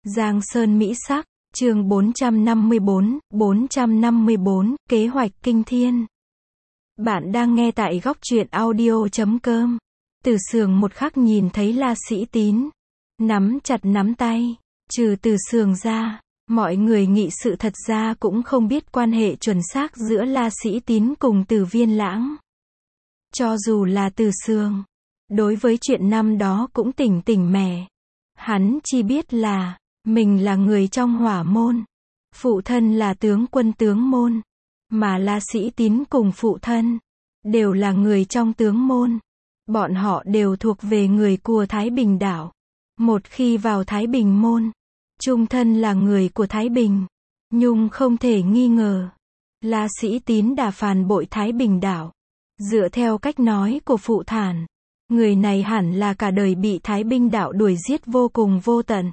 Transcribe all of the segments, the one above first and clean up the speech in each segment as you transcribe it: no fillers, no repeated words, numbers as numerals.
Giang Sơn Mỹ Sắc, chương 454, kế hoạch kinh thiên. Bạn đang nghe tại góc truyện audio.com. Từ Sường một khắc nhìn thấy La Sĩ Tín, nắm chặt nắm tay, trừ Từ Sường ra, mọi người nghị sự thật ra cũng không biết quan hệ chuẩn xác giữa La Sĩ Tín cùng Từ Viên Lãng. Cho dù là Từ Sường, đối với chuyện năm đó cũng tỉnh tỉnh mẻ. Hắn chỉ biết là, mình là người trong Hỏa môn, phụ thân là tướng quân tướng môn, mà La Sĩ Tín cùng phụ thân, đều là người trong tướng môn. Bọn họ đều thuộc về người của Thái Bình đảo. Một khi vào Thái Bình môn, chung thân là người của Thái Bình. Nhưng không thể nghi ngờ, La Sĩ Tín đã phản bội Thái Bình đảo. Dựa theo cách nói của phụ thản, người này hẳn là cả đời bị Thái Bình đảo đuổi giết vô cùng vô tận.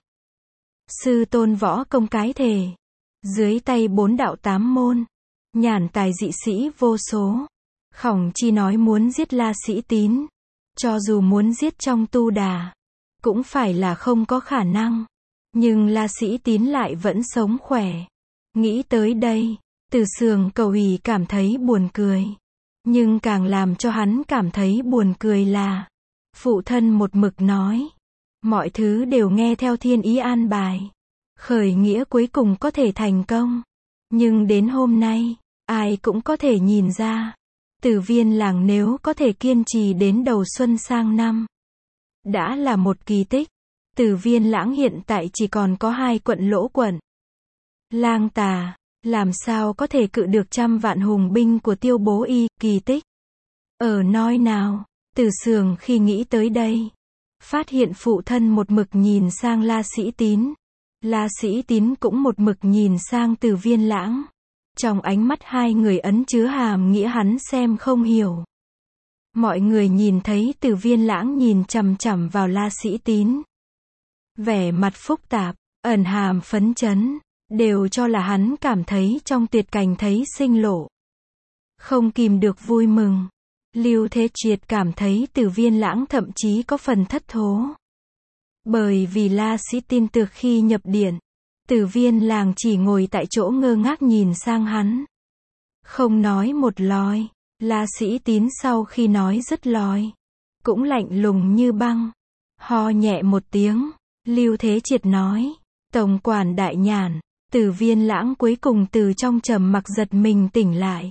Sư tôn võ công cái thể, dưới tay 4 đạo 8 môn, nhàn tài dị sĩ vô số. Khổng chi nói muốn giết La Sĩ Tín, cho dù muốn giết trong tu đà, cũng phải là không có khả năng. Nhưng La Sĩ Tín lại vẫn sống khỏe. Nghĩ tới đây, Từ Sường cầu hỉ cảm thấy buồn cười. Nhưng càng làm cho hắn cảm thấy buồn cười là, phụ thân một mực nói, mọi thứ đều nghe theo thiên ý an bài. Khởi nghĩa cuối cùng có thể thành công. Nhưng đến hôm nay, ai cũng có thể nhìn ra, Từ Viên Lãng nếu có thể kiên trì đến đầu xuân sang năm, đã là một kỳ tích. Từ Viên Lãng hiện tại chỉ còn có 2 quận lỗ quận. Lang Tà, làm sao có thể cự được 100 vạn hùng binh của Tiêu Bố Y, kỳ tích. Ở nơi nào, Từ Sường khi nghĩ tới đây, phát hiện phụ thân một mực nhìn sang La Sĩ Tín. La Sĩ Tín cũng một mực nhìn sang Từ Viên Lãng. Trong ánh mắt hai người ẩn chứa hàm nghĩa hắn xem không hiểu. Mọi người nhìn thấy Từ Viên Lãng nhìn chằm chằm vào La Sĩ Tín, vẻ mặt phức tạp, ẩn hàm phấn chấn, đều cho là hắn cảm thấy trong tuyệt cảnh thấy sinh lộ. Không kìm được vui mừng. Lưu Thế Triệt cảm thấy Từ Viên Lãng thậm chí có phần thất thố. Bởi vì La Sĩ Tín từ khi nhập điện, Từ Viên Lãng chỉ ngồi tại chỗ ngơ ngác nhìn sang hắn, không nói một lời. La Sĩ Tín sau khi nói dứt lời, cũng lạnh lùng như băng, ho nhẹ một tiếng. Lưu Thế Triệt nói, tổng quản đại nhàn. Từ Viên Lãng cuối cùng từ trong trầm mặc giật mình tỉnh lại.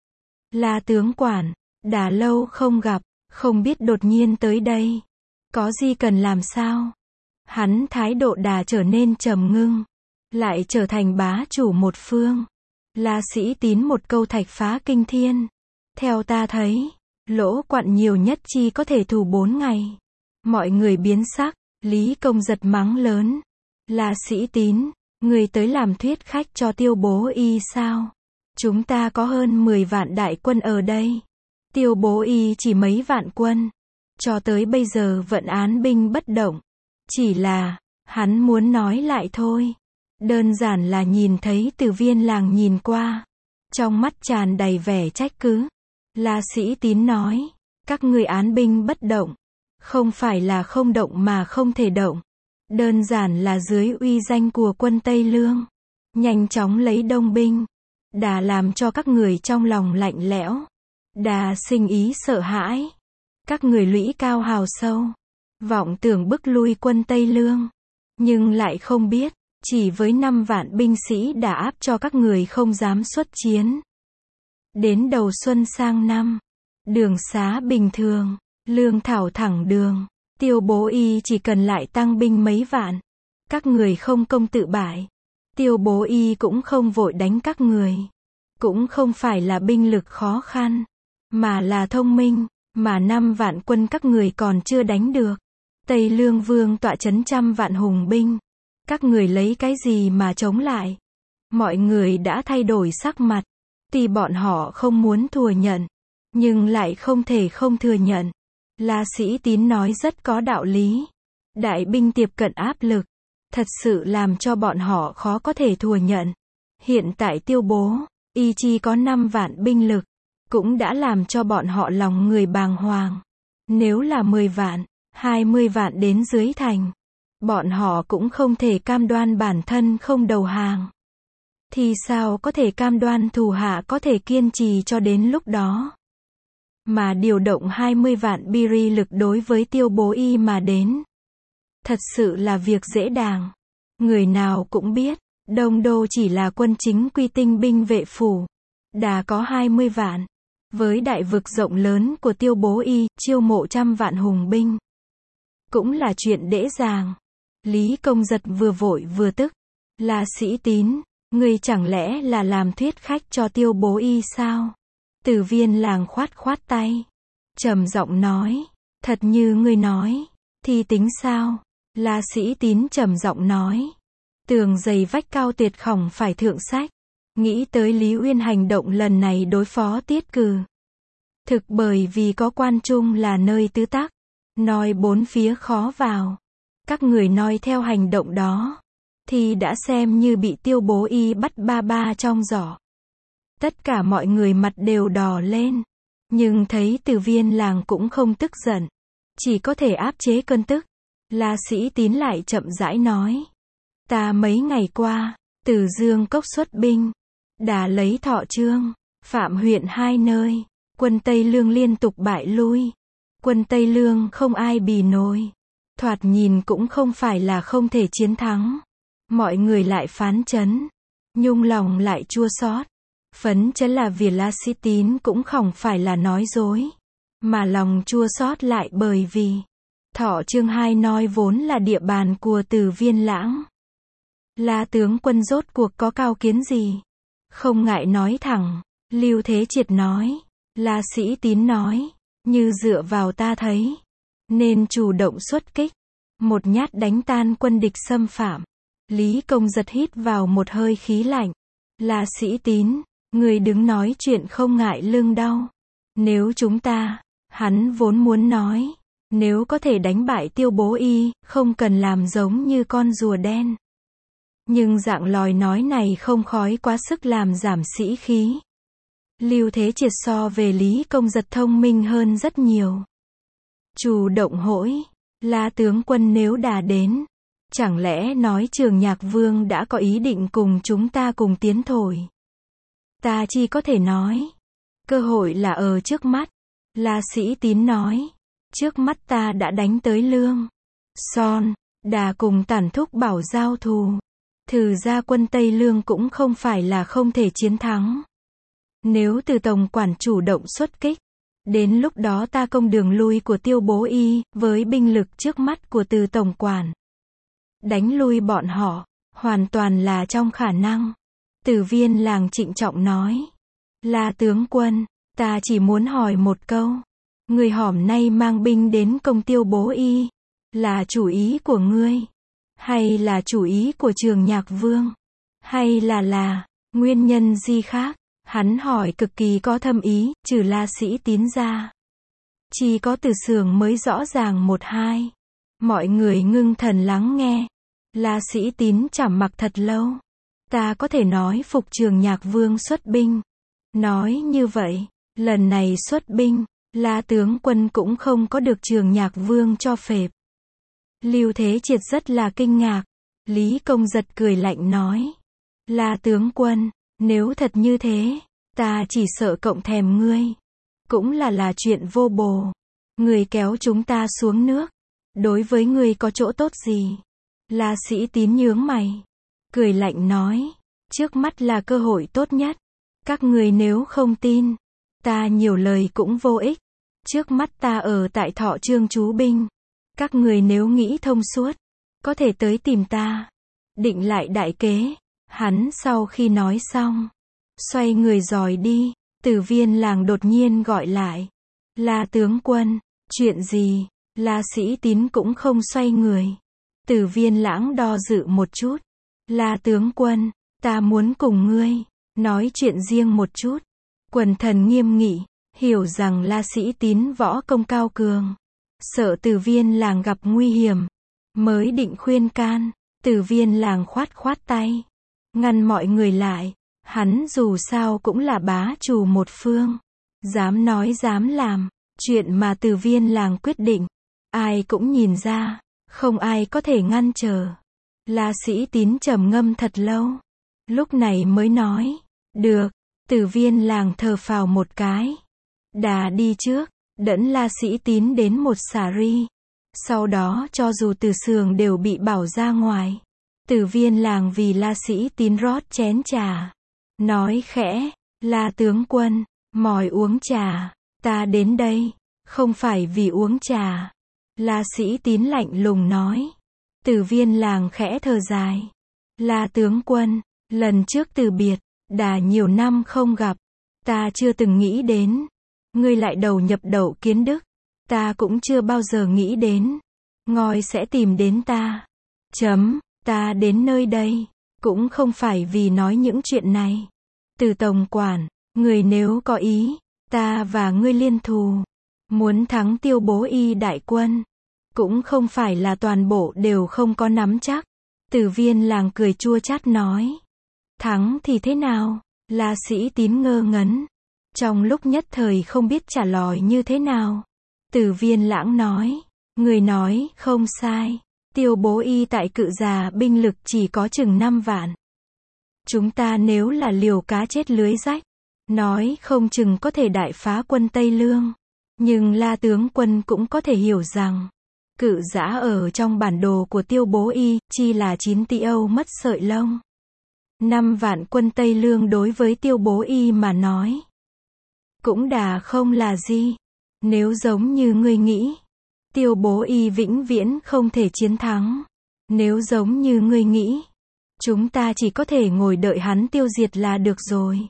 La tướng quản, đã lâu không gặp, không biết đột nhiên tới đây, có gì cần làm sao? Hắn thái độ đã trở nên trầm ngưng, lại trở thành bá chủ một phương. La Sĩ Tín một câu thạch phá kinh thiên. Theo ta thấy, lỗ quặn nhiều nhất chi có thể thủ 4 ngày. Mọi người biến sắc. Lý Công giật mắng lớn, La Sĩ Tín, người tới làm thuyết khách cho Tiêu Bố Y sao? Chúng ta có hơn 10 vạn đại quân ở đây. Tiêu Bố Y chỉ mấy vạn quân, cho tới bây giờ vẫn án binh bất động. Chỉ là, hắn muốn nói lại thôi. Đơn giản là nhìn thấy Từ Viên Lãng nhìn qua, trong mắt tràn đầy vẻ trách cứ. La Sĩ Tín nói, các ngươi án binh bất động, không phải là không động mà không thể động. Đơn giản là dưới uy danh của quân Tây Lương, nhanh chóng lấy đông binh, đã làm cho các người trong lòng lạnh lẽo, đã sinh ý sợ hãi. Các người lũy cao hào sâu, vọng tưởng bức lui quân Tây Lương, nhưng lại không biết, chỉ với 5 vạn binh sĩ đã áp cho các người không dám xuất chiến. Đến đầu xuân sang năm, đường xá bình thường, lương thảo thẳng đường, Tiêu Bố Y chỉ cần lại tăng binh mấy vạn, các người không công tự bại. Tiêu Bố Y cũng không vội đánh các người, cũng không phải là binh lực khó khăn, mà là thông minh, mà 5 vạn quân các người còn chưa đánh được. Tây Lương Vương tọa trấn 100 vạn hùng binh, các người lấy cái gì mà chống lại? Mọi người đã thay đổi sắc mặt, tuy bọn họ không muốn thừa nhận, nhưng lại không thể không thừa nhận. La Sĩ Tín nói rất có đạo lý. Đại binh tiếp cận áp lực, thật sự làm cho bọn họ khó có thể thừa nhận. Hiện tại Tiêu Bố Y chỉ có 5 vạn binh lực, cũng đã làm cho bọn họ lòng người bàng hoàng. Nếu là 10 vạn, 20 vạn đến dưới thành, Bọn họ cũng không thể cam đoan bản thân không đầu hàng. Thì sao có thể cam đoan thủ hạ có thể kiên trì cho đến lúc đó. Mà điều động 20 vạn biri lực đối với Tiêu Bố Y mà đến. Thật sự là việc dễ dàng. Người nào cũng biết, Đông Đô chỉ là quân chính quy tinh binh vệ phủ. Đã có 20 vạn. Với đại vực rộng lớn của Tiêu Bố Y, chiêu mộ 100 vạn hùng binh. Cũng là chuyện dễ dàng. Lý Công Giật vừa vội vừa tức. Là Sĩ Tín, ngươi chẳng lẽ là làm thuyết khách cho Tiêu Bố Y sao? Từ Viên Làng khoát khoát tay. Trầm giọng nói. Thật như ngươi nói. Thì tính sao? Là Sĩ Tín trầm giọng nói. Tường dày vách cao tuyệt khổng phải thượng sách. Nghĩ tới Lý Uyên hành động lần này đối phó Tiết Cừ. Thực bởi vì có quan trung là nơi tứ tắc. Nói bốn phía khó vào. Các người nói theo hành động đó. Thì đã xem như bị Tiêu Bố Y bắt ba ba trong giỏ. Tất cả mọi người mặt đều đỏ lên. Nhưng thấy Từ Viên Làng cũng không tức giận. Chỉ có thể áp chế cơn tức. La Sĩ Tín lại chậm rãi nói. Ta mấy ngày qua, từ Dương Cốc xuất binh. Đã lấy Thọ Trương, Phạm huyện 2 nơi. Quân Tây Lương liên tục bại lui. Quân Tây Lương không ai bì nổi. Thoạt nhìn cũng không phải là không thể chiến thắng. Mọi người lại phán chấn. Nhung lòng lại chua xót. Phấn chấn là vì La Sĩ Tín cũng không phải là nói dối. Mà lòng chua xót lại bởi vì Thọ Trương 2 nói vốn là địa bàn của Từ Viên Lãng. La tướng quân rốt cuộc có cao kiến gì? Không ngại nói thẳng. Lưu Thế Triệt nói. La Sĩ Tín nói. Như dựa vào ta thấy. Nên chủ động xuất kích. Một nhát đánh tan quân địch xâm phạm. Lý Công Giật hít vào một hơi khí lạnh. La Sĩ Tín, người đứng nói chuyện không ngại lưng đau. Nếu chúng ta, hắn vốn muốn nói. Nếu có thể đánh bại Tiêu Bố Y, không cần làm giống như con rùa đen. Nhưng dạng lòi nói này không khói quá sức làm giảm sĩ khí. Lưu Thế Triệt so về Lý Công Giật thông minh hơn rất nhiều. Chủ động hỗi, La tướng quân nếu đã đến. Chẳng lẽ nói Trường Nhạc Vương đã có ý định cùng chúng ta cùng tiến thổi. Ta chỉ có thể nói. Cơ hội là ở trước mắt. La Sĩ Tín nói. Trước mắt ta đã đánh tới Lương Son, đã cùng Tản Thúc Bảo giao thù. Thử ra quân Tây Lương cũng không phải là không thể chiến thắng. Nếu Từ Tổng quản chủ động xuất kích, đến lúc đó ta công đường lui của Tiêu Bố Y, với binh lực trước mắt của Từ Tổng quản. Đánh lui bọn họ, hoàn toàn là trong khả năng. Từ Viên Làng trịnh trọng nói. La tướng quân, ta chỉ muốn hỏi một câu. Người hòm nay mang binh đến công Tiêu Bố Y, là chủ ý của ngươi? Hay là chủ ý của Trường Nhạc Vương? Hay là nguyên nhân gì khác? Hắn hỏi cực kỳ có thâm ý, trừ La Sĩ Tín ra. Chỉ có Từ Sường mới rõ ràng một hai. Mọi người ngưng thần lắng nghe. La Sĩ Tín trầm mặc thật lâu. Ta có thể nói phục Trường Nhạc Vương xuất binh. Nói như vậy, lần này xuất binh, La tướng quân cũng không có được Trường Nhạc Vương cho phép. Lưu Thế Triệt rất là kinh ngạc. Lý Công Giật cười lạnh nói. La tướng quân, nếu thật như thế, ta chỉ sợ cộng thèm ngươi. Cũng là chuyện vô bổ. Ngươi kéo chúng ta xuống nước. Đối với ngươi có chỗ tốt gì? La Sĩ Tín nhướng mày. Cười lạnh nói. Trước mắt là cơ hội tốt nhất. Các ngươi nếu không tin, ta nhiều lời cũng vô ích. Trước mắt ta ở tại Thọ Trương trú binh. Các người nếu nghĩ thông suốt, có thể tới tìm ta. Định lại đại kế. Hắn sau khi nói xong, xoay người dòi đi. Từ Viên Làng đột nhiên gọi lại. La tướng quân, chuyện gì? La Sĩ Tín cũng không xoay người. Từ Viên Lãng đo dự một chút. La tướng quân, ta muốn cùng ngươi nói chuyện riêng một chút. Quần thần nghiêm nghị, hiểu rằng La Sĩ Tín võ công cao cường, sợ Từ Viên Làng gặp nguy hiểm, mới định khuyên can. Từ Viên Làng khoát khoát tay, ngăn mọi người lại. Hắn dù sao cũng là bá chủ một phương, dám nói dám làm. Chuyện mà Từ Viên Làng quyết định, ai cũng nhìn ra. Không ai có thể ngăn trở. La Sĩ Tín trầm ngâm thật lâu. Lúc này mới nói. Được. Từ Viên Làng thở phào một cái. Đà đi trước. Đẫn La Sĩ Tín đến một xà ri. Sau đó cho dù Từ Sường đều bị bảo ra ngoài. Từ Viên Làng vì La Sĩ Tín rót chén trà. Nói khẽ. La tướng quân. Mời uống trà. Ta đến đây. Không phải vì uống trà. La Sĩ Tín lạnh lùng nói. Từ Viên Làng khẽ thở dài. La tướng quân. Lần trước từ biệt. Đã nhiều năm không gặp. Ta chưa từng nghĩ đến. Ngươi lại đầu nhập Đậu Kiến Đức. Ta cũng chưa bao giờ nghĩ đến. Ngôi sẽ tìm đến ta. Ta đến nơi đây. Cũng không phải vì nói những chuyện này. Từ tổng quản. Người nếu có ý. Ta và ngươi liên thù. Muốn thắng Tiêu Bố Y đại quân. Cũng không phải là toàn bộ đều không có nắm chắc. Từ Viên Làng cười chua chát nói. Thắng thì thế nào? La Sĩ Tín ngơ ngấn. Trong lúc nhất thời không biết trả lời như thế nào. Từ Viên Lãng nói. Người nói không sai. Tiêu Bố Y tại Cự Già binh lực chỉ có chừng 5 vạn. Chúng ta nếu là liều cá chết lưới rách. Nói không chừng có thể đại phá quân Tây Lương. Nhưng La tướng quân cũng có thể hiểu rằng. Cự Giã ở trong bản đồ của Tiêu Bố Y, chi là 9 tỷ Âu mất sợi lông. 5 vạn quân Tây Lương đối với Tiêu Bố Y mà nói. Cũng đã không là gì. Nếu giống như ngươi nghĩ. Tiêu Bố Y vĩnh viễn không thể chiến thắng. Nếu giống như ngươi nghĩ. Chúng ta chỉ có thể ngồi đợi hắn tiêu diệt là được rồi.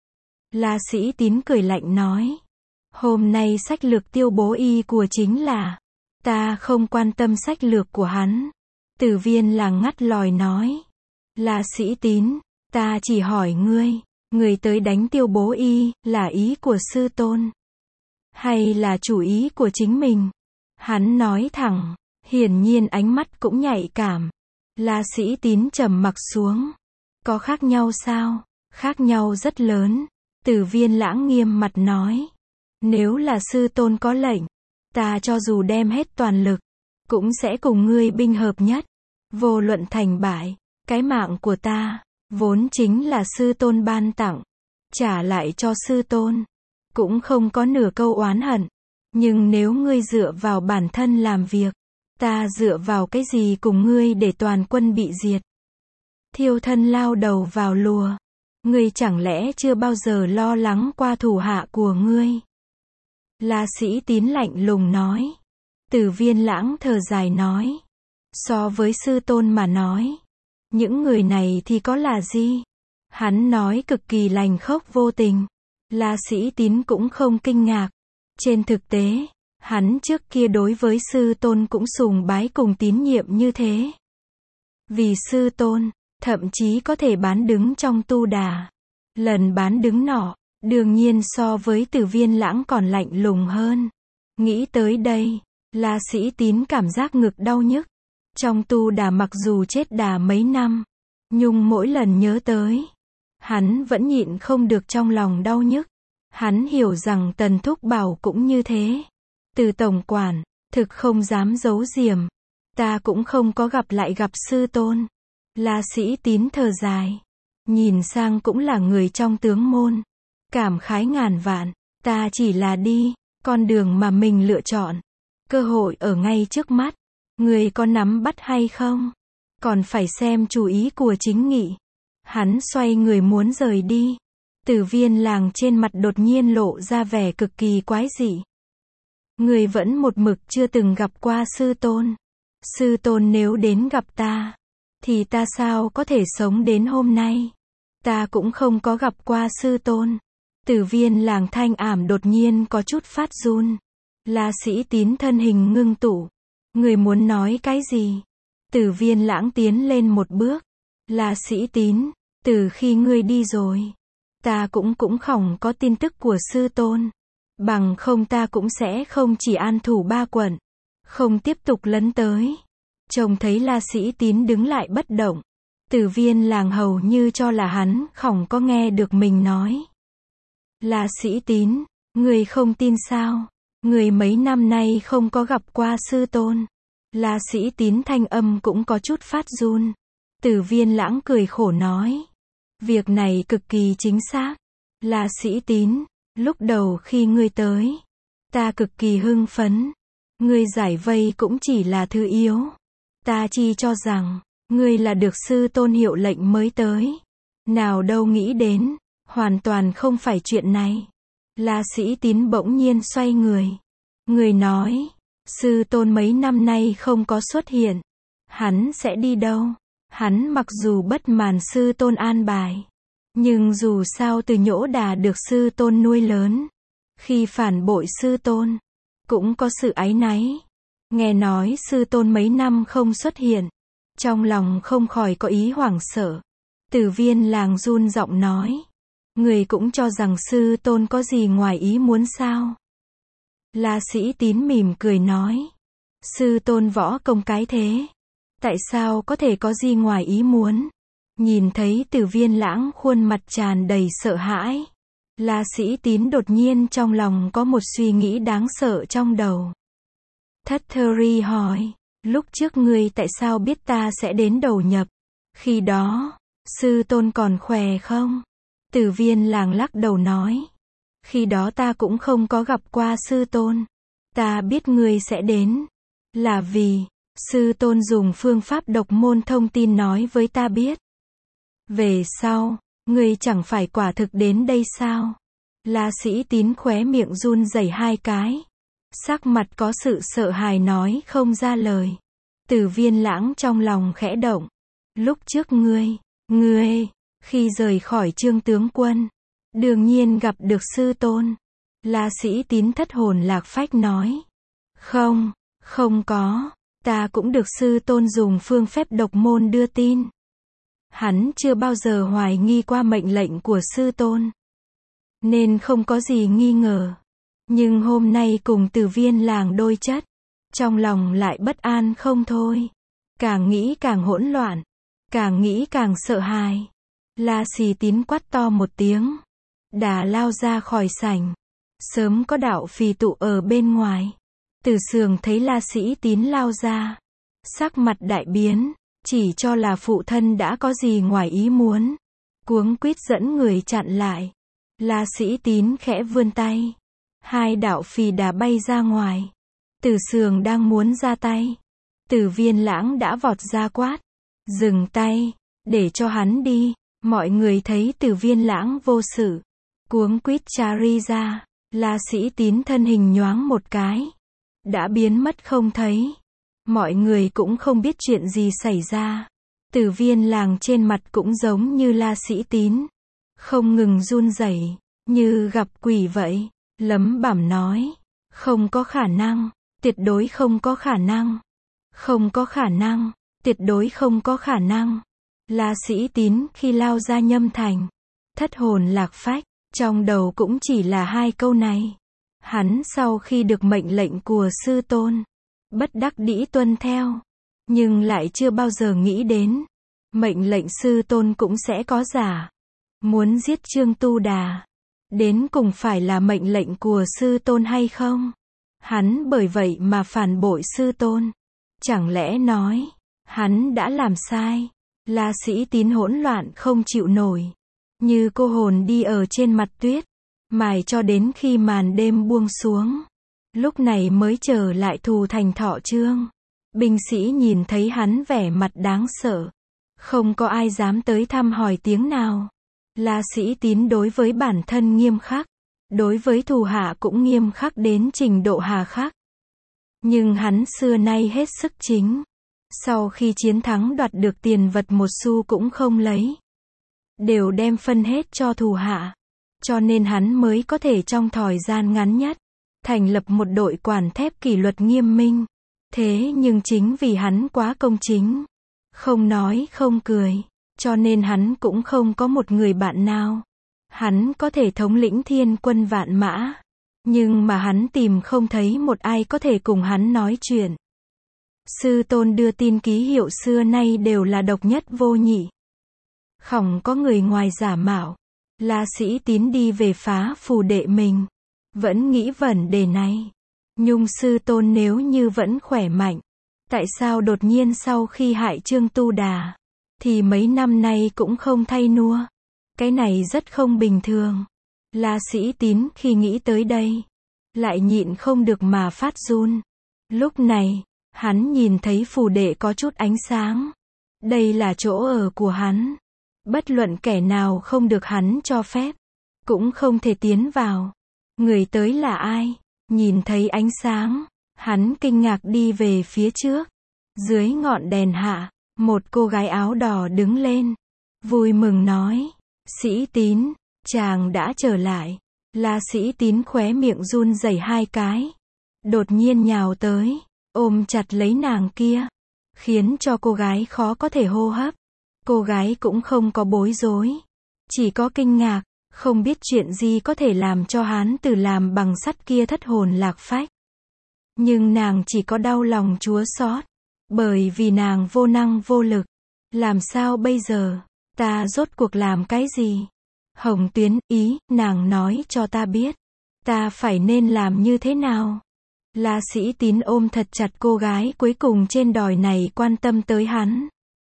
La Sĩ Tín cười lạnh nói. Hôm nay sách lược Tiêu Bố Y của chính là. Ta không quan tâm sách lược của hắn. Từ Viên Làng ngắt lời nói. La Sĩ Tín. Ta chỉ hỏi ngươi. Người tới đánh Tiêu Bố Y, là ý của sư tôn. Hay là chủ ý của chính mình? Hắn nói thẳng. Hiển nhiên ánh mắt cũng nhạy cảm. La Sĩ Tín trầm mặc xuống. Có khác nhau sao? Khác nhau rất lớn. Từ Viên Lãng nghiêm mặt nói. Nếu là sư tôn có lệnh. Ta cho dù đem hết toàn lực. Cũng sẽ cùng ngươi binh hợp nhất. Vô luận thành bại. Cái mạng của ta. Vốn chính là sư tôn ban tặng. Trả lại cho sư tôn. Cũng không có nửa câu oán hận. Nhưng nếu ngươi dựa vào bản thân làm việc. Ta dựa vào cái gì cùng ngươi để toàn quân bị diệt. Thiêu thân lao đầu vào lùa. Ngươi chẳng lẽ chưa bao giờ lo lắng qua thủ hạ của ngươi? La Sĩ Tín lạnh lùng nói. Từ Viên Lãng thở dài nói. So với sư tôn mà nói. Những người này thì có là gì? Hắn nói cực kỳ lành khóc vô tình. La Sĩ Tín cũng không kinh ngạc. Trên thực tế, hắn trước kia đối với sư tôn cũng sùng bái cùng tín nhiệm như thế. Vì sư tôn, thậm chí có thể bán đứng trong tu đà. Lần bán đứng nọ, đương nhiên so với Từ Viên Lãng còn lạnh lùng hơn. Nghĩ tới đây, La Sĩ Tín cảm giác ngực đau nhức. Trong tu đà mặc dù chết đà mấy năm, nhưng mỗi lần nhớ tới, hắn vẫn nhịn không được trong lòng đau nhức. Hắn hiểu rằng Tần Thúc Bảo cũng như thế. Từ tổng quản, thực không dám giấu giềm. Ta cũng không có gặp sư tôn. La Sĩ Tín thở dài. Nhìn sang cũng là người trong tướng môn. Cảm khái ngàn vạn. Ta chỉ là đi, con đường mà mình lựa chọn. Cơ hội ở ngay trước mắt. Người có nắm bắt hay không? Còn phải xem chủ ý của chính nghị. Hắn xoay người muốn rời đi. Từ Viên Làng trên mặt đột nhiên lộ ra vẻ cực kỳ quái dị. Người vẫn một mực chưa từng gặp qua sư tôn. Sư tôn nếu đến gặp ta, thì ta sao có thể sống đến hôm nay? Ta cũng không có gặp qua sư tôn. Từ Viên Làng thanh ảm đột nhiên có chút phát run. La Sĩ Tín thân hình ngưng tụ. Người muốn nói cái gì? Từ Viên Lãng tiến lên một bước. La Sĩ Tín, từ khi ngươi đi rồi, ta cũng không có tin tức của sư tôn. Bằng không ta cũng sẽ không chỉ an thủ 3 quận. Không tiếp tục lấn tới. Trông thấy La Sĩ Tín đứng lại bất động. Từ Viên Làng hầu như cho là hắn không có nghe được mình nói. La Sĩ Tín, người không tin sao? Người mấy năm nay không có gặp qua sư tôn. La Sĩ Tín thanh âm cũng có chút phát run. Từ Viên Lãng cười khổ nói. Việc này cực kỳ chính xác. La Sĩ Tín, lúc đầu khi ngươi tới, ta cực kỳ hưng phấn. Ngươi giải vây cũng chỉ là thứ yếu. Ta chỉ cho rằng, ngươi là được sư tôn hiệu lệnh mới tới. Nào đâu nghĩ đến, hoàn toàn không phải chuyện này. La Sĩ Tín bỗng nhiên xoay người. Người nói, sư tôn mấy năm nay không có xuất hiện. Hắn sẽ đi đâu? Hắn mặc dù bất mãn sư tôn an bài, nhưng dù sao từ Nhỗ Đà được sư tôn nuôi lớn. Khi phản bội sư tôn, cũng có sự áy náy. Nghe nói sư tôn mấy năm không xuất hiện, trong lòng không khỏi có ý hoảng sợ. Từ Viên Làng run giọng nói. Người cũng cho rằng sư tôn có gì ngoài ý muốn sao? La Sĩ Tín mỉm cười nói. Sư tôn võ công cái thế. Tại sao có thể có gì ngoài ý muốn? Nhìn thấy Từ Viên Lãng khuôn mặt tràn đầy sợ hãi. La Sĩ Tín đột nhiên trong lòng có một suy nghĩ đáng sợ trong đầu. Thất Thơ Ri hỏi. Lúc trước ngươi tại sao biết ta sẽ đến đầu nhập? Khi đó, sư tôn còn khỏe không? Từ Viên Làng lắc đầu nói. Khi đó ta cũng không có gặp qua sư tôn. Ta biết ngươi sẽ đến. Là vì, sư tôn dùng phương pháp độc môn thông tin nói với ta biết. Về sau, ngươi chẳng phải quả thực đến đây sao? La Sĩ Tín khóe miệng run rẩy hai cái. Sắc mặt có sự sợ hãi nói không ra lời. Từ Viên Lãng trong lòng khẽ động. Lúc trước ngươi, khi rời khỏi Trương tướng quân, đương nhiên gặp được sư tôn. La Sĩ Tín thất hồn lạc phách nói. Không có, ta cũng được sư tôn dùng phương phép độc môn đưa tin. Hắn chưa bao giờ hoài nghi qua mệnh lệnh của sư tôn, nên không có gì nghi ngờ. Nhưng hôm nay cùng Từ Viên Làng đôi chất, trong lòng lại bất an không thôi. Càng nghĩ càng hỗn loạn, càng nghĩ càng sợ hãi. La Sĩ Tín quát to một tiếng, đã lao ra khỏi sảnh. Sớm có đạo phì tụ ở bên ngoài. Từ Sường thấy La Sĩ Tín lao ra, sắc mặt đại biến, chỉ cho là phụ thân đã có gì ngoài ý muốn, cuống quýt dẫn người chặn lại. La Sĩ Tín khẽ vươn tay, hai đạo phì đà bay ra ngoài. Từ Sường đang muốn ra tay, Từ Viên Lãng đã vọt ra quát, dừng tay, để cho hắn đi. Mọi người thấy Từ Viên Lãng vô sự, cuống quýt chari ra. La Sĩ Tín thân hình nhoáng một cái, đã biến mất không thấy. Mọi người cũng không biết chuyện gì xảy ra. Từ Viên Làng trên mặt cũng giống như La Sĩ Tín, không ngừng run rẩy, như gặp quỷ vậy, lẩm bẩm nói, không có khả năng, tuyệt đối không có khả năng, không có khả năng, tuyệt đối không có khả năng. La Sĩ Tín khi lao ra Nhâm Thành, thất hồn lạc phách, trong đầu cũng chỉ là hai câu này. Hắn sau khi được mệnh lệnh của sư tôn, bất đắc dĩ tuân theo, nhưng lại chưa bao giờ nghĩ đến, mệnh lệnh sư tôn cũng sẽ có giả. Muốn giết Trương Tu Đà, đến cùng phải là mệnh lệnh của sư tôn hay không? Hắn bởi vậy mà phản bội sư tôn. Chẳng lẽ nói, hắn đã làm sai? La Sĩ Tín hỗn loạn không chịu nổi, như cô hồn đi ở trên mặt tuyết, mãi cho đến khi màn đêm buông xuống, lúc này mới trở lại Thù Thành Thọ Trương. Binh sĩ nhìn thấy hắn vẻ mặt đáng sợ, không có ai dám tới thăm hỏi tiếng nào. La Sĩ Tín đối với bản thân nghiêm khắc, đối với thủ hạ cũng nghiêm khắc đến trình độ hà khắc. Nhưng hắn xưa nay hết sức chính. Sau khi chiến thắng đoạt được tiền vật một xu cũng không lấy, đều đem phân hết cho thủ hạ. Cho nên hắn mới có thể trong thời gian ngắn nhất, thành lập một đội quản thép kỷ luật nghiêm minh. Thế nhưng chính vì hắn quá công chính, không nói không cười, cho nên hắn cũng không có một người bạn nào. Hắn có thể thống lĩnh thiên quân vạn mã, nhưng mà hắn tìm không thấy một ai có thể cùng hắn nói chuyện. Sư tôn đưa tin ký hiệu xưa nay đều là độc nhất vô nhị, không có người ngoài giả mạo. La Sĩ Tín đi về phá phù đệ mình, vẫn nghĩ vấn đề này. Nhung sư tôn nếu như vẫn khỏe mạnh, Tại sao đột nhiên sau khi hại Trương Tu Đà, thì mấy năm nay cũng không thay nua? Cái này rất không bình thường. La Sĩ Tín khi nghĩ tới đây, lại nhịn không được mà phát run. Lúc này, hắn nhìn thấy phù đệ có chút ánh sáng. Đây là chỗ ở của hắn. Bất luận kẻ nào không được hắn cho phép, cũng không thể tiến vào. Người tới là ai? Nhìn thấy ánh sáng, hắn kinh ngạc đi về phía trước. Dưới ngọn đèn hạ, một cô gái áo đỏ đứng lên, vui mừng nói: Sĩ Tín, chàng đã trở lại. La Sĩ Tín khóe miệng run rẩy hai cái, đột nhiên nhào tới, ôm chặt lấy nàng kia, khiến cho cô gái khó có thể hô hấp. Cô gái cũng không có bối rối, chỉ có kinh ngạc, không biết chuyện gì có thể làm cho hán tử làm bằng sắt kia thất hồn lạc phách. Nhưng nàng chỉ có đau lòng chua xót, bởi vì nàng vô năng vô lực. Làm sao bây giờ? Ta rốt cuộc làm cái gì? Hồng Tuyến, nàng nói cho ta biết, ta phải nên làm như thế nào? La Sĩ Tín ôm thật chặt cô gái cuối cùng trên đồi này quan tâm tới hắn.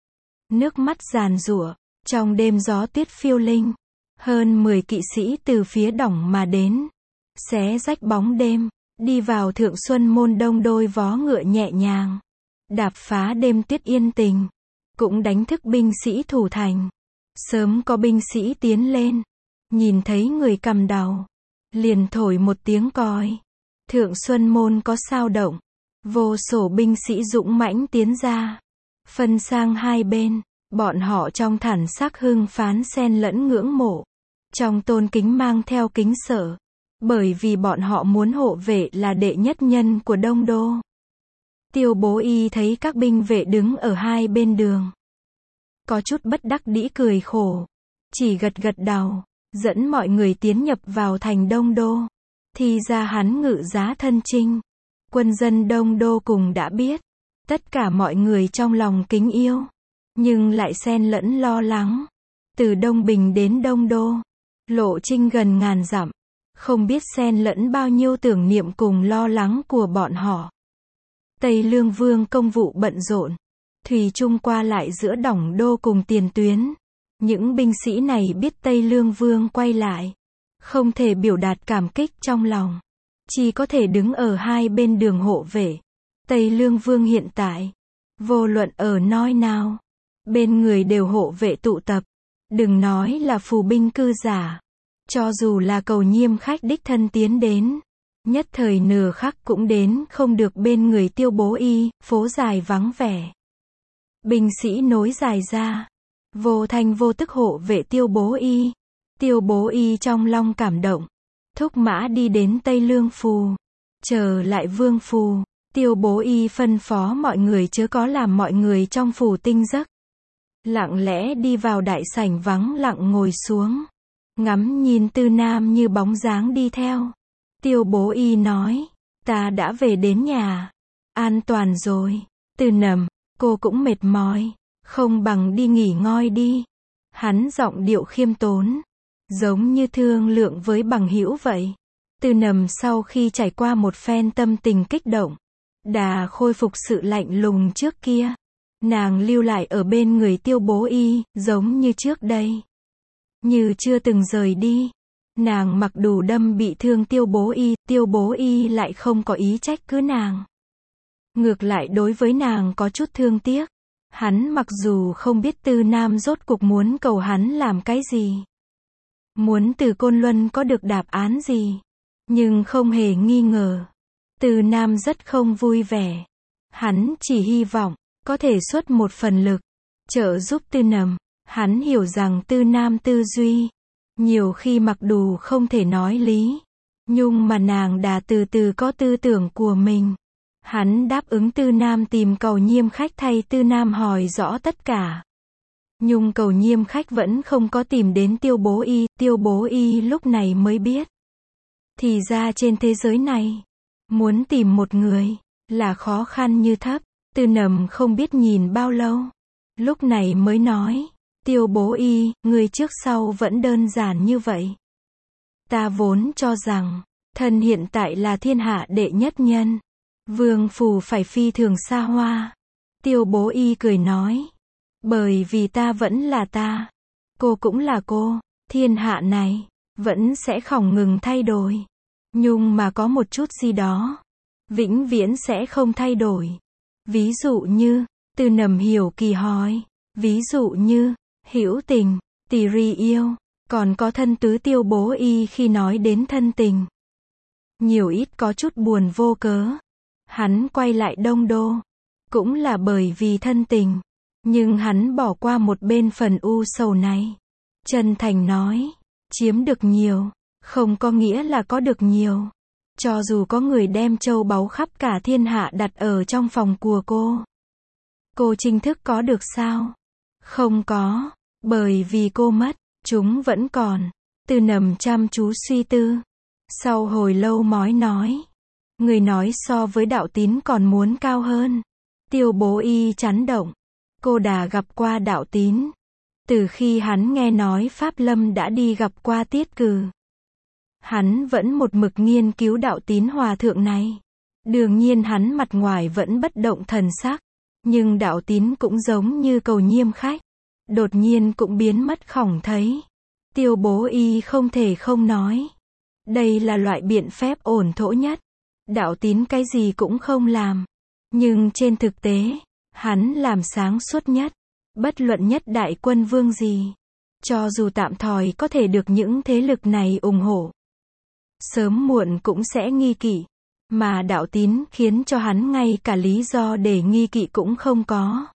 Nước mắt giàn giụa, trong đêm gió tuyết phiêu linh, hơn 10 kỵ sĩ từ phía đỏng mà đến, xé rách bóng đêm, đi vào Thượng Xuân Môn Đông đôi vó ngựa nhẹ nhàng, đạp phá đêm tuyết yên tình, cũng đánh thức binh sĩ thủ thành. Sớm có binh sĩ tiến lên, nhìn thấy người cầm đầu, liền thổi một tiếng còi. Thượng Xuân Môn có sao động, vô số binh sĩ dũng mãnh tiến ra, phân sang hai bên, bọn họ trong thản sắc hưng phán xen lẫn ngưỡng mộ, trong tôn kính mang theo kính sợ, bởi vì bọn họ muốn hộ vệ là đệ nhất nhân của Đông Đô. Tiêu Bố Y thấy các binh vệ đứng ở hai bên đường, có chút bất đắc dĩ cười khổ, chỉ gật gật đầu, dẫn mọi người tiến nhập vào thành Đông Đô. Thì ra hắn ngự giá thân chinh, quân dân Đông Đô cùng đã biết, tất cả mọi người trong lòng kính yêu, nhưng lại xen lẫn lo lắng. Từ Đông Bình đến Đông Đô, lộ trình gần ngàn dặm, không biết xen lẫn bao nhiêu tưởng niệm cùng lo lắng của bọn họ. Tây Lương Vương công vụ bận rộn, thủy chung qua lại giữa Đổng Đô cùng tiền tuyến. Những binh sĩ này biết Tây Lương Vương quay lại, không thể biểu đạt cảm kích trong lòng, chỉ có thể đứng ở hai bên đường hộ vệ. Tây Lương Vương hiện tại, vô luận ở nơi nào, bên người đều hộ vệ tụ tập, đừng nói là phù binh cư giả, cho dù là Cầu Nhiêm khách đích thân tiến đến, nhất thời nửa khắc cũng đến không được bên người Tiêu Bố Y. Phố dài vắng vẻ, binh sĩ nối dài ra, vô thanh vô tức hộ vệ Tiêu Bố Y. Tiêu Bố Y trong lòng cảm động, thúc mã đi đến Tây Lương Phù, chờ lại Vương Phù. Tiêu Bố Y phân phó mọi người chớ có làm mọi người trong phủ tinh giấc, lặng lẽ đi vào đại sảnh vắng lặng ngồi xuống, ngắm nhìn Tư Nam như bóng dáng đi theo. Tiêu Bố Y nói, ta đã về đến nhà, an toàn rồi. Tư Nầm, cô cũng mệt mỏi, không bằng đi nghỉ ngơi đi. Hắn giọng điệu khiêm tốn, giống như thương lượng với bằng hữu vậy. Tư Nầm sau khi trải qua một phen tâm tình kích động, đã khôi phục sự lạnh lùng trước kia. Nàng lưu lại ở bên người Tiêu Bố Y, giống như trước đây, như chưa từng rời đi. Nàng mặc đủ đâm bị thương Tiêu Bố Y, Tiêu Bố Y lại không có ý trách cứ nàng. Ngược lại đối với nàng có chút thương tiếc. Hắn mặc dù không biết Tư Nam rốt cuộc muốn cầu hắn làm cái gì, muốn từ Côn Luân có được đáp án gì, nhưng không hề nghi ngờ, Tư Nam rất không vui vẻ. Hắn chỉ hy vọng có thể xuất một phần lực, trợ giúp Tư Nầm. Hắn hiểu rằng Tư Nam tư duy, nhiều khi mặc dù không thể nói lý, nhưng mà nàng đã từ từ có tư tưởng của mình. Hắn đáp ứng Tư Nam tìm Cầu Nhiêm khách thay Tư Nam hỏi rõ tất cả. Nhưng Cầu Nhiêm khách vẫn không có tìm đến Tiêu Bố Y. Tiêu Bố Y lúc này mới biết, thì ra trên thế giới này, muốn tìm một người, là khó khăn như thấp. Tư Nầm không biết nhìn bao lâu, lúc này mới nói, Tiêu Bố Y, người trước sau vẫn đơn giản như vậy. Ta vốn cho rằng, thần hiện tại là thiên hạ đệ nhất nhân, Vương phủ phải phi thường xa hoa. Tiêu Bố Y cười nói. Bởi vì ta vẫn là ta. Cô cũng là cô. Thiên hạ này, vẫn sẽ không ngừng thay đổi. Nhưng mà có một chút gì đó, vĩnh viễn sẽ không thay đổi. Ví dụ như, Từ Nầm hiểu kỳ hỏi. Ví dụ như, hữu tình, tỉ rì yêu. Còn có thân tứ Tiêu Bố Y khi nói đến thân tình, nhiều ít có chút buồn vô cớ. Hắn quay lại Đông Đô, cũng là bởi vì thân tình. Nhưng hắn bỏ qua một bên phần u sầu này. Chân thành nói, chiếm được nhiều, không có nghĩa là có được nhiều. Cho dù có người đem châu báu khắp cả thiên hạ đặt ở trong phòng của cô chính thức có được sao? Không có, bởi vì cô mất, chúng vẫn còn. Từ Nầm chăm chú suy tư. Sau hồi lâu mới nói. Người nói so với Đạo Tín còn muốn cao hơn. Tiêu Bố Y chấn động. Cô đã gặp qua Đạo Tín. Từ khi hắn nghe nói Pháp Lâm đã đi gặp qua Tiết Cừ, hắn vẫn một mực nghiên cứu Đạo Tín hòa thượng này. Đương nhiên hắn mặt ngoài vẫn bất động thần sắc. Nhưng Đạo Tín cũng giống như cầu nhiêm khách. Đột nhiên cũng biến mất không thấy. Tiêu Bố Y không thể không nói. Đây là loại biện phép ổn thỏa nhất. Đạo Tín cái gì cũng không làm. Nhưng trên thực tế, hắn làm sáng suốt nhất. Bất luận nhất đại quân vương gì. Cho dù tạm thời có thể được những thế lực này ủng hộ, sớm muộn cũng sẽ nghi kỵ. Mà Đạo Tín khiến cho hắn ngay cả lý do để nghi kỵ cũng không có.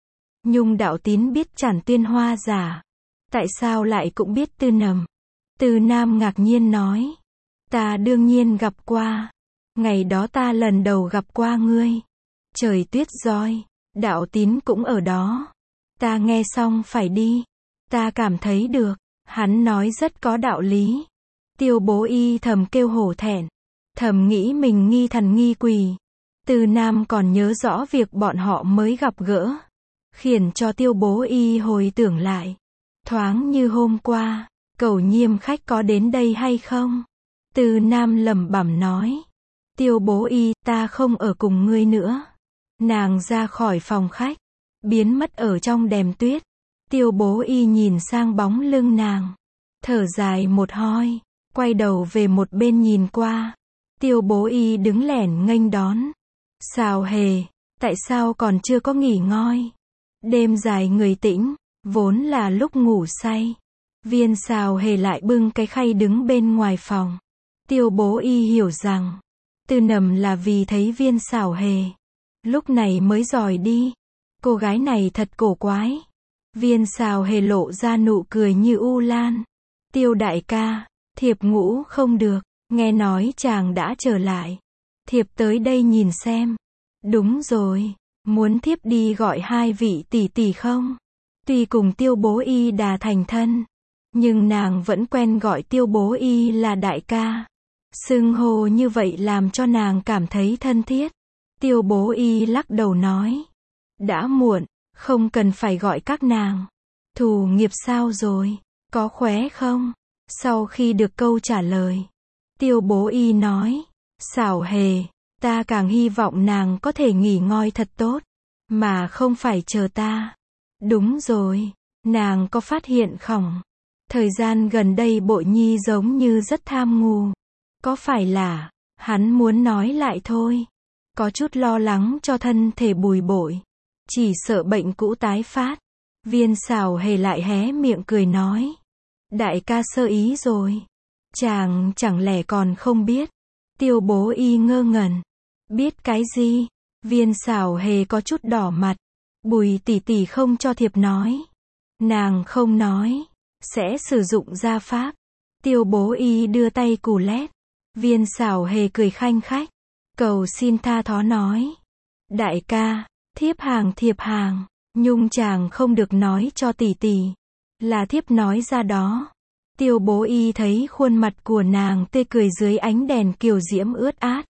Nhưng Đạo Tín biết Trảm Tuyên Hoa giả. Tại sao lại cũng biết Từ Nầm? Từ Nam ngạc nhiên nói. Ta đương nhiên gặp qua. Ngày đó ta lần đầu gặp qua ngươi. Trời tuyết roi. Đạo Tín cũng ở đó. Ta nghe xong phải đi. Ta cảm thấy được. Hắn nói rất có đạo lý. Tiêu Bố Y thầm kêu hổ thẹn. Thầm nghĩ mình nghi thần nghi quỷ. Từ Nam còn nhớ rõ việc bọn họ mới gặp gỡ. Khiến cho Tiêu Bố Y hồi tưởng lại. Thoáng như hôm qua, Cầu nhiêm khách có đến đây hay không? Từ Nam lẩm bẩm nói. Tiêu Bố Y, ta không ở cùng ngươi nữa. Nàng ra khỏi phòng khách, biến mất ở trong đêm tuyết. Tiêu Bố Y nhìn sang bóng lưng nàng, thở dài một hơi, quay đầu về một bên nhìn qua. Tiêu Bố Y đứng lẻn nghênh đón. Sào Hề, tại sao còn chưa có nghỉ ngơi? Đêm dài người tĩnh, vốn là lúc ngủ say. Viên Sào Hề lại bưng cái khay đứng bên ngoài phòng. Tiêu Bố Y hiểu rằng, Từ Nầm là vì thấy Viên Sào Hề, lúc này mới dòi đi. Cô gái này thật cổ quái. Viên Sào Hề lộ ra nụ cười như u lan. Tiêu đại ca, thiệp ngủ không được, nghe nói chàng đã trở lại. Thiệp tới đây nhìn xem. Đúng rồi, muốn thiếp đi gọi hai vị tỷ tỷ không? Tuy cùng Tiêu Bố Y đã thành thân, nhưng nàng vẫn quen gọi Tiêu Bố Y là đại ca. Xưng hô như vậy làm cho nàng cảm thấy thân thiết. Tiêu Bố Y lắc đầu nói. Đã muộn, không cần phải gọi các nàng. Thù nghiệp sao rồi? Có khỏe không? Sau khi được câu trả lời, Tiêu Bố Y nói. Sảo Hề, ta càng hy vọng nàng có thể nghỉ ngơi thật tốt, mà không phải chờ ta. Đúng rồi, nàng có phát hiện không? Thời gian gần đây Bội Nhi giống như rất tham ngủ. Có phải là, hắn muốn nói lại thôi. Có chút lo lắng cho thân thể Bùi Bội. Chỉ sợ bệnh cũ tái phát. Viên Sảo Hề lại hé miệng cười nói. Đại ca sơ ý rồi. Chàng chẳng lẽ còn không biết? Tiêu Bố Y ngơ ngẩn. Biết cái gì? Viên Sảo Hề có chút đỏ mặt. Bùi tỷ tỷ không cho thiệp nói. Nàng không nói, sẽ sử dụng gia pháp. Tiêu Bố Y đưa tay cù lét. Viên Sảo Hề cười khanh khách. Cầu xin tha thó nói. Đại ca, thiếp hàng, nhưng chàng không được nói cho tỷ tỷ. Là thiếp nói ra đó. Tiêu Bố Y thấy khuôn mặt của nàng tươi cười dưới ánh đèn kiều diễm ướt át.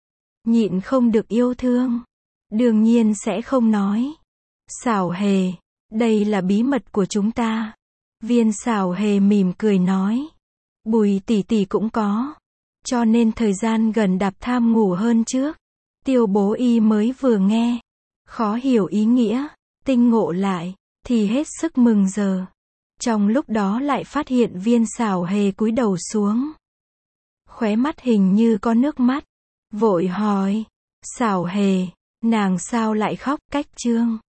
Nhịn không được yêu thương. Đương nhiên sẽ không nói. Sảo Hề, đây là bí mật của chúng ta. Viên Sảo Hề mỉm cười nói. Bùi tỷ tỷ cũng có. Cho nên thời gian gần đạp tham ngủ hơn trước. Tiêu Bố Y mới vừa nghe, khó hiểu ý nghĩa, tinh ngộ lại, thì hết sức mừng rỡ. Trong lúc đó lại phát hiện Viên Xảo Hề cúi đầu xuống. Khóe mắt hình như có nước mắt. Vội hỏi, Xảo Hề, nàng sao lại khóc, Cách Trương?